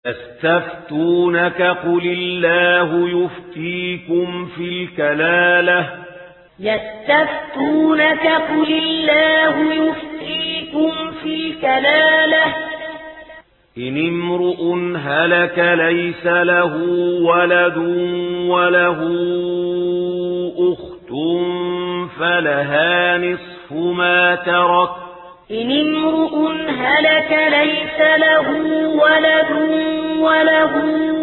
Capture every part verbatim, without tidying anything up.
يستفتونك قل الله يفتيكم في الكلالة يستفتونك قل الله يفتيكم في الكلالة إن امرؤ هلك ليس له ولد وله أخت فلها نصف ما ترك إن امرؤ هلك ليس له ولد وله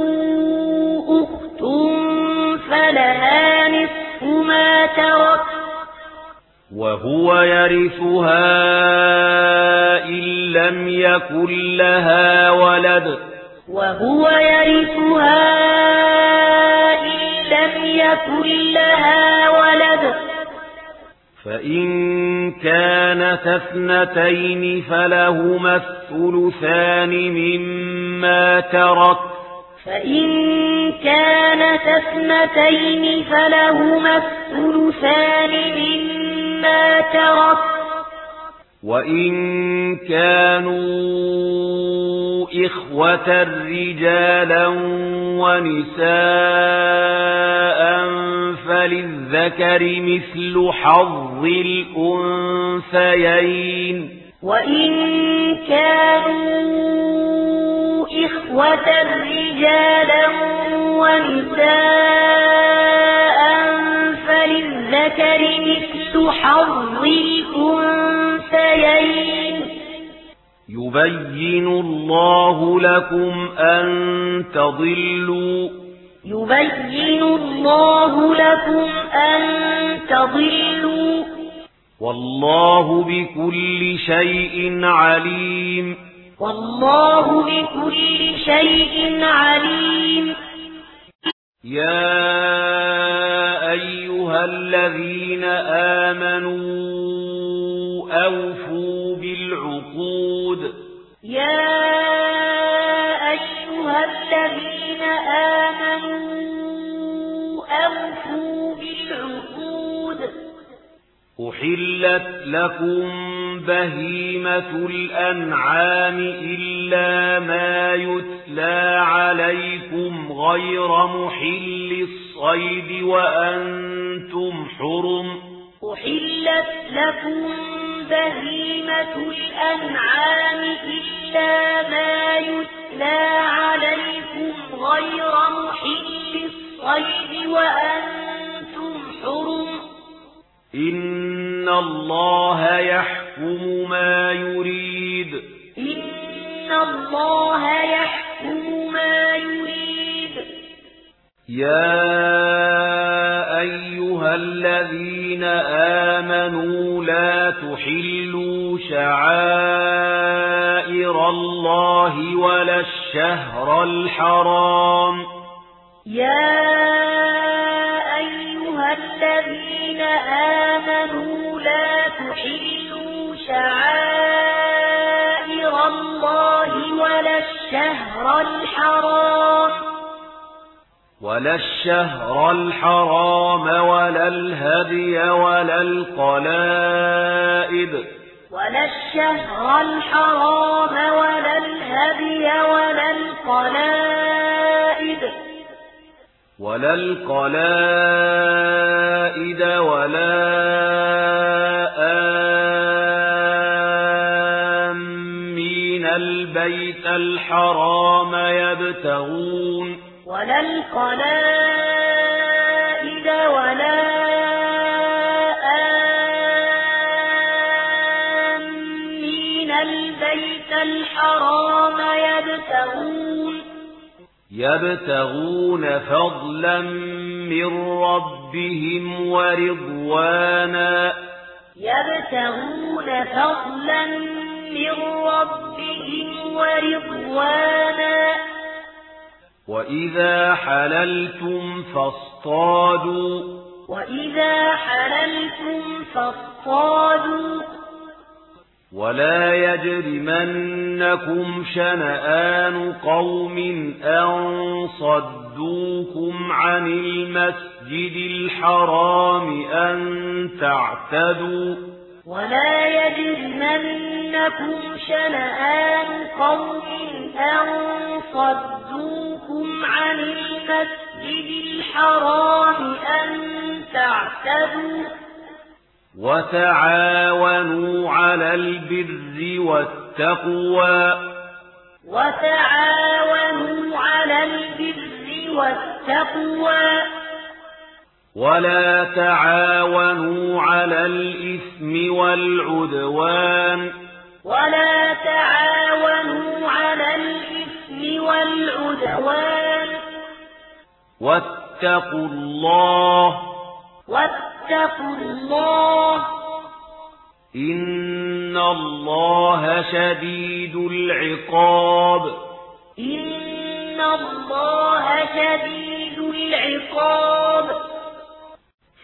أخت فلها نصف ما ترك وهو يرثها إن لم يكن لها ولد وهو يرثها إن لم يكن لها ولد فإن كانت اثنتين فلهما الثلثان مما ترك فإن كانت اثنتين فلهما الثلثان مما ترك وإن كانوا إخوة رجالا ونساء فللذكر مثل حظ الأنثيين وإن كانوا إخوة رجالا ونساء فللذكر مثل حظ الأنثيين يبين الله لكم أن تضلوا يبين الله لكم أن تضلوا والله بكل شيء عليم والله بكل شيء عليم يا أيها الذين آمنوا أوفوا بالعقود يا أيها الذين آمنوا أوفوا بالعقود أحلت لكم بهيمة الأنعام إلا ما يتلى عليكم غير محل الصيد وأنتم حرم أحلت لكم بهيمة الأنعام إلا ما يتلى عليكم غير محل الصيد وأنتم حرم إن الله يحكم ما يريد إن الله يحكم ما يريد يا أيها الذين آمنوا لا تحلوا شعائر الله ولا الشهر الحرام يا أيها الذين آمنوا لا تحلوا شعائر الله ولا الشهر الحرام ولا الشهر الحرام ولا الهدي ولا القلائد ولا الشهر الحرام ولا الهدي ولا القلائد ولا القلائد ولا آمين البيت الحرام يبتغون ولا القلائد ولا آمين البيت الحرام يبتغون يبتغون فضلا من ربهم ورضوانا يبتغون فضلا من ربهم ورضوانا وإذا حللتم فاصطادوا وإذا حللتم فاصطادوا ولا يجرمنكم شنآن قوم أن صدوكم عن المسجد الحرام أن تعتدوا ولا يجرمنكم شنآن قوم أن صدوكم عن المسجد الحرام أن تعتدوا وتعاونوا على البر والتقوى وتعاونوا على البر والتقوى ولا تعاونوا على الإثم والعدوان ولا تعاونوا على الإثم والعدوان واتقوا الله واتقوا الله إن الله شديد العقاب إن الله شديد العقاب